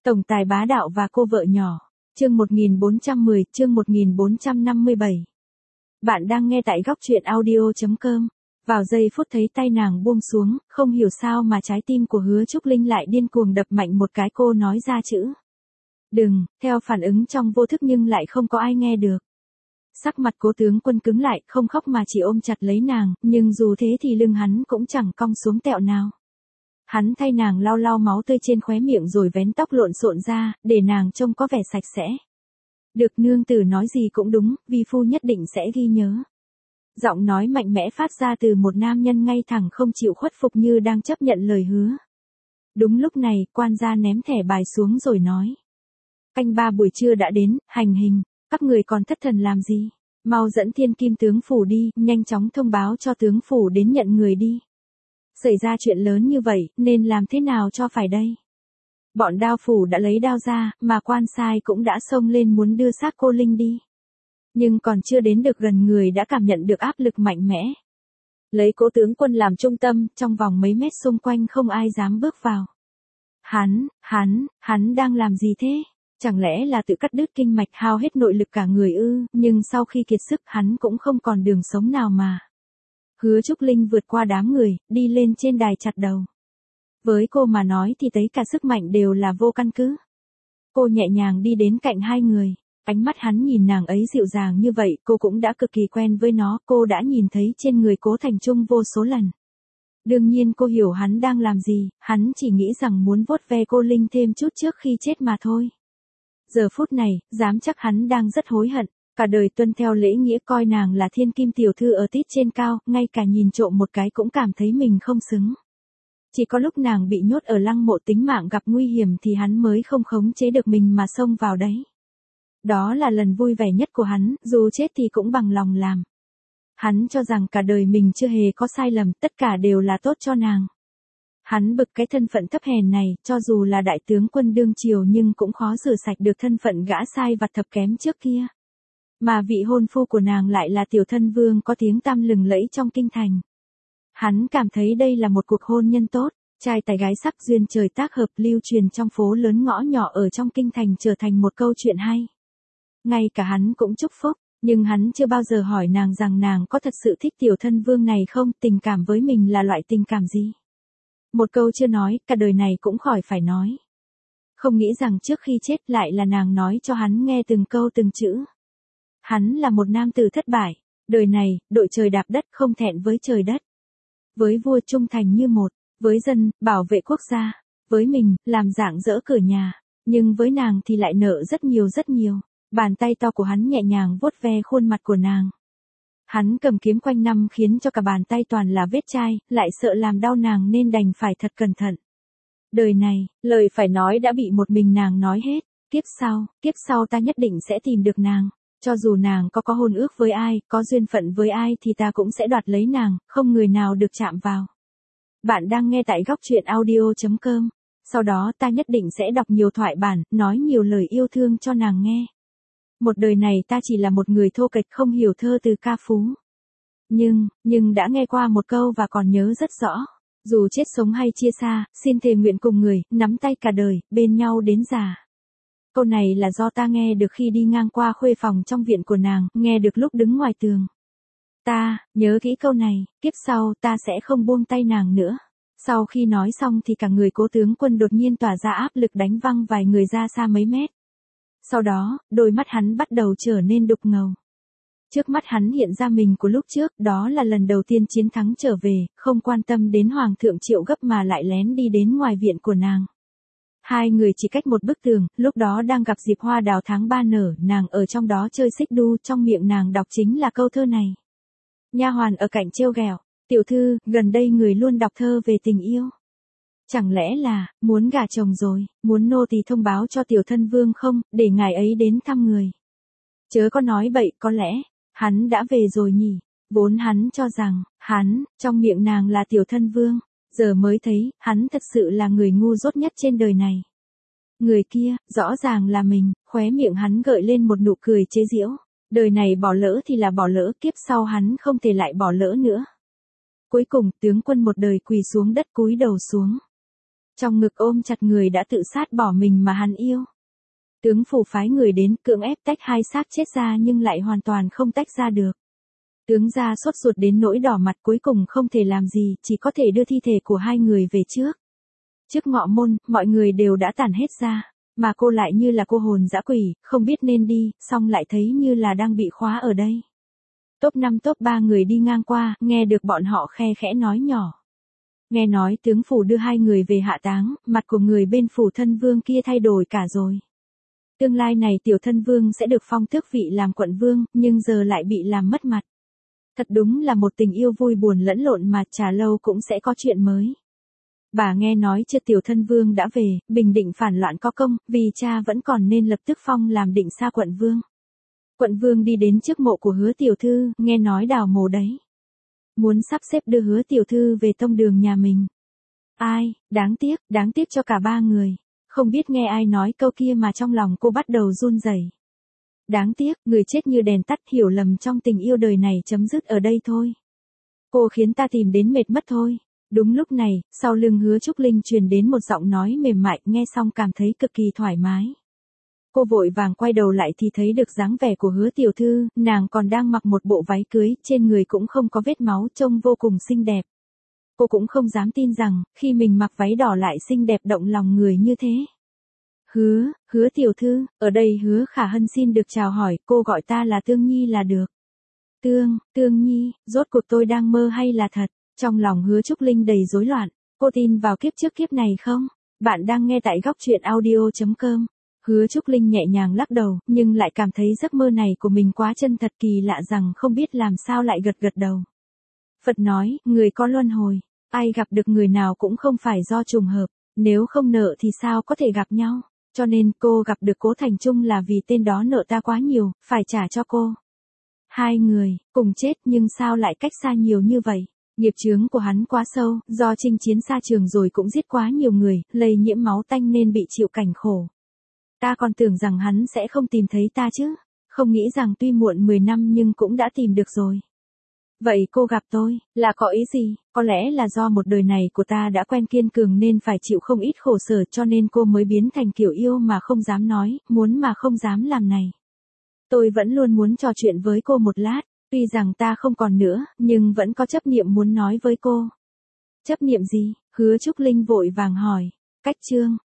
Tổng tài bá đạo và cô vợ nhỏ. Chương 1410, chương 1457. Bạn đang nghe tại góc truyện audio.com. Vào giây phút thấy tay nàng buông xuống, không hiểu sao mà trái tim của Hứa Trúc Linh lại điên cuồng đập mạnh một cái, cô nói ra chữ đừng, theo phản ứng trong vô thức nhưng lại không có ai nghe được. Sắc mặt Cố tướng Quân cứng lại, không khóc mà chỉ ôm chặt lấy nàng, nhưng dù thế thì lưng hắn cũng chẳng cong xuống tẹo nào. Hắn thay nàng lau lau máu tươi trên khóe miệng rồi vén tóc lộn xộn ra, để nàng trông có vẻ sạch sẽ. Được, nương tử nói gì cũng đúng, vi phu nhất định sẽ ghi nhớ. Giọng nói mạnh mẽ phát ra từ một nam nhân ngay thẳng không chịu khuất phục như đang chấp nhận lời hứa. Đúng lúc này, quan gia ném thẻ bài xuống rồi nói. Canh ba buổi trưa đã đến, hành hình, các người còn thất thần làm gì? Mau dẫn Thiên Kim tướng phủ đi, nhanh chóng thông báo cho tướng phủ đến nhận người đi. Xảy ra chuyện lớn như vậy, nên làm thế nào cho phải đây? Bọn đao phủ đã lấy đao ra, mà quan sai cũng đã xông lên muốn đưa xác cô Linh đi. Nhưng còn chưa đến được gần người đã cảm nhận được áp lực mạnh mẽ. Lấy Cố tướng Quân làm trung tâm, trong vòng mấy mét xung quanh không ai dám bước vào. Hắn đang làm gì thế? Chẳng lẽ là tự cắt đứt kinh mạch hao hết nội lực cả người ư? Nhưng sau khi kiệt sức hắn cũng không còn đường sống nào mà. Hứa Trúc Linh vượt qua đám người, đi lên trên đài chặt đầu. Với cô mà nói thì thấy cả sức mạnh đều là vô căn cứ. Cô nhẹ nhàng đi đến cạnh hai người. Ánh mắt hắn nhìn nàng ấy dịu dàng như vậy, cô cũng đã cực kỳ quen với nó, cô đã nhìn thấy trên người Cố Thành Trung vô số lần. Đương nhiên cô hiểu hắn đang làm gì, hắn chỉ nghĩ rằng muốn vuốt ve cô Linh thêm chút trước khi chết mà thôi. Giờ phút này, dám chắc hắn đang rất hối hận, cả đời tuân theo lễ nghĩa coi nàng là thiên kim tiểu thư ở tít trên cao, ngay cả nhìn trộm một cái cũng cảm thấy mình không xứng. Chỉ có lúc nàng bị nhốt ở lăng mộ tính mạng gặp nguy hiểm thì hắn mới không khống chế được mình mà xông vào đấy. Đó là lần vui vẻ nhất của hắn, dù chết thì cũng bằng lòng làm. Hắn cho rằng cả đời mình chưa hề có sai lầm, tất cả đều là tốt cho nàng. Hắn bực cái thân phận thấp hèn này, cho dù là đại tướng quân đương triều nhưng cũng khó rửa sạch được thân phận gã sai vặt thập kém trước kia. Mà vị hôn phu của nàng lại là tiểu thân vương có tiếng tăm lừng lẫy trong kinh thành. Hắn cảm thấy đây là một cuộc hôn nhân tốt, trai tài gái sắc duyên trời tác hợp lưu truyền trong phố lớn ngõ nhỏ ở trong kinh thành trở thành một câu chuyện hay. Ngay cả hắn cũng chúc phúc, nhưng hắn chưa bao giờ hỏi nàng rằng nàng có thật sự thích tiểu thân vương này không, tình cảm với mình là loại tình cảm gì. Một câu chưa nói, cả đời này cũng khỏi phải nói. Không nghĩ rằng trước khi chết lại là nàng nói cho hắn nghe từng câu từng chữ. Hắn là một nam tử thất bại, đời này, đội trời đạp đất không thẹn với trời đất. Với vua trung thành như một, với dân, bảo vệ quốc gia, với mình, làm rạng rỡ cửa nhà, nhưng với nàng thì lại nợ rất nhiều rất nhiều. Bàn tay to của hắn nhẹ nhàng vuốt ve khuôn mặt của nàng. Hắn cầm kiếm quanh năm khiến cho cả bàn tay toàn là vết chai, lại sợ làm đau nàng nên đành phải thật cẩn thận. Đời này, lời phải nói đã bị một mình nàng nói hết. Kiếp sau ta nhất định sẽ tìm được nàng. Cho dù nàng có hôn ước với ai, có duyên phận với ai thì ta cũng sẽ đoạt lấy nàng, không người nào được chạm vào. Bạn đang nghe tại góc truyện audio.com. Sau đó ta nhất định sẽ đọc nhiều thoại bản, nói nhiều lời yêu thương cho nàng nghe. Một đời này ta chỉ là một người thô kệch không hiểu thơ từ ca phú. Nhưng đã nghe qua một câu và còn nhớ rất rõ. Dù chết sống hay chia xa, xin thề nguyện cùng người, nắm tay cả đời, bên nhau đến già. Câu này là do ta nghe được khi đi ngang qua khuê phòng trong viện của nàng, nghe được lúc đứng ngoài tường. Ta, nhớ kỹ câu này, kiếp sau ta sẽ không buông tay nàng nữa. Sau khi nói xong thì cả người Cố tướng Quân đột nhiên tỏa ra áp lực đánh văng vài người ra xa mấy mét. Sau đó, đôi mắt hắn bắt đầu trở nên đục ngầu. Trước mắt hắn hiện ra mình của lúc trước, đó là lần đầu tiên chiến thắng trở về, không quan tâm đến Hoàng thượng Triệu Gấp mà lại lén đi đến ngoài viện của nàng. Hai người chỉ cách một bức tường, lúc đó đang gặp dịp hoa đào tháng 3 nở, nàng ở trong đó chơi xích đu, trong miệng nàng đọc chính là câu thơ này. Nha hoàn ở cạnh trêu ghẹo, tiểu thư, gần đây người luôn đọc thơ về tình yêu. Chẳng lẽ là, muốn gả chồng rồi, muốn nô tỳ thông báo cho tiểu thân vương không, để ngài ấy đến thăm người. Chớ có nói bậy, có lẽ, hắn đã về rồi nhỉ, vốn hắn cho rằng, trong miệng nàng là tiểu thân vương, giờ mới thấy, hắn thật sự là người ngu dốt nhất trên đời này. Người kia, rõ ràng là mình, khóe miệng hắn gợi lên một nụ cười chế giễu, đời này bỏ lỡ thì là bỏ lỡ, kiếp sau hắn không thể lại bỏ lỡ nữa. Cuối cùng, tướng quân một đời quỳ xuống đất cúi đầu xuống. Trong ngực ôm chặt người đã tự sát bỏ mình mà hắn yêu. Tướng phủ phái người đến cưỡng ép tách hai xác chết ra nhưng lại hoàn toàn không tách ra được. Tướng gia sốt ruột đến nỗi đỏ mặt cuối cùng không thể làm gì, chỉ có thể đưa thi thể của hai người về trước. Trước ngọ môn, mọi người đều đã tản hết ra, mà cô lại như là cô hồn dã quỷ, không biết nên đi, xong lại thấy như là đang bị khóa ở đây. Top 5 top 3 người đi ngang qua, nghe được bọn họ khe khẽ nói nhỏ. Nghe nói tướng phủ đưa hai người về hạ táng, mặt của người bên phủ thân vương kia thay đổi cả rồi. Tương lai này tiểu thân vương sẽ được phong tước vị làm quận vương, nhưng giờ lại bị làm mất mặt. Thật đúng là một tình yêu vui buồn lẫn lộn mà chả lâu cũng sẽ có chuyện mới. Bà nghe nói chưa tiểu thân vương đã về, bình định phản loạn có công, vì cha vẫn còn nên lập tức phong làm định xa quận vương. Quận vương đi đến trước mộ của Hứa tiểu thư, nghe nói đào mồ đấy. Muốn sắp xếp đưa Hứa tiểu thư về tông đường nhà mình. Ai, đáng tiếc cho cả ba người. Không biết nghe ai nói câu kia mà trong lòng cô bắt đầu run rẩy. Đáng tiếc, người chết như đèn tắt, hiểu lầm trong tình yêu đời này chấm dứt ở đây thôi. Cô khiến ta tìm đến mệt mất thôi. Đúng lúc này, sau lưng Hứa Trúc Linh truyền đến một giọng nói mềm mại, nghe xong cảm thấy cực kỳ thoải mái. Cô vội vàng quay đầu lại thì thấy được dáng vẻ của Hứa tiểu thư, nàng còn đang mặc một bộ váy cưới, trên người cũng không có vết máu, trông vô cùng xinh đẹp. Cô cũng không dám tin rằng, khi mình mặc váy đỏ lại xinh đẹp động lòng người như thế. Hứa tiểu thư, ở đây Hứa Khả Hân xin được chào hỏi, cô gọi ta là Tương Nhi là được. Tương Nhi, rốt cuộc tôi đang mơ hay là thật? Trong lòng Hứa Trúc Linh đầy rối loạn, cô tin vào kiếp trước kiếp này không? Bạn đang nghe tại góc truyện audio.com. Hứa Trúc Linh nhẹ nhàng lắc đầu, nhưng lại cảm thấy giấc mơ này của mình quá chân thật, kỳ lạ rằng không biết làm sao lại gật đầu. Phật nói, người có luân hồi, ai gặp được người nào cũng không phải do trùng hợp, nếu không nợ thì sao có thể gặp nhau, cho nên cô gặp được Cố Thành Trung là vì tên đó nợ ta quá nhiều, phải trả cho cô. Hai người, cùng chết nhưng sao lại cách xa nhiều như vậy? Nghiệp chướng của hắn quá sâu, do chinh chiến xa trường rồi cũng giết quá nhiều người, lây nhiễm máu tanh nên bị chịu cảnh khổ. Ta còn tưởng rằng hắn sẽ không tìm thấy ta chứ, không nghĩ rằng tuy muộn 10 năm nhưng cũng đã tìm được rồi. Vậy cô gặp tôi, là có ý gì? Có lẽ là do một đời này của ta đã quen kiên cường nên phải chịu không ít khổ sở cho nên cô mới biến thành kiểu yêu mà không dám nói, muốn mà không dám làm này. Tôi vẫn luôn muốn trò chuyện với cô một lát, tuy rằng ta không còn nữa, nhưng vẫn có chấp niệm muốn nói với cô. Chấp niệm gì? Hứa Trúc Linh vội vàng hỏi. Cách chương.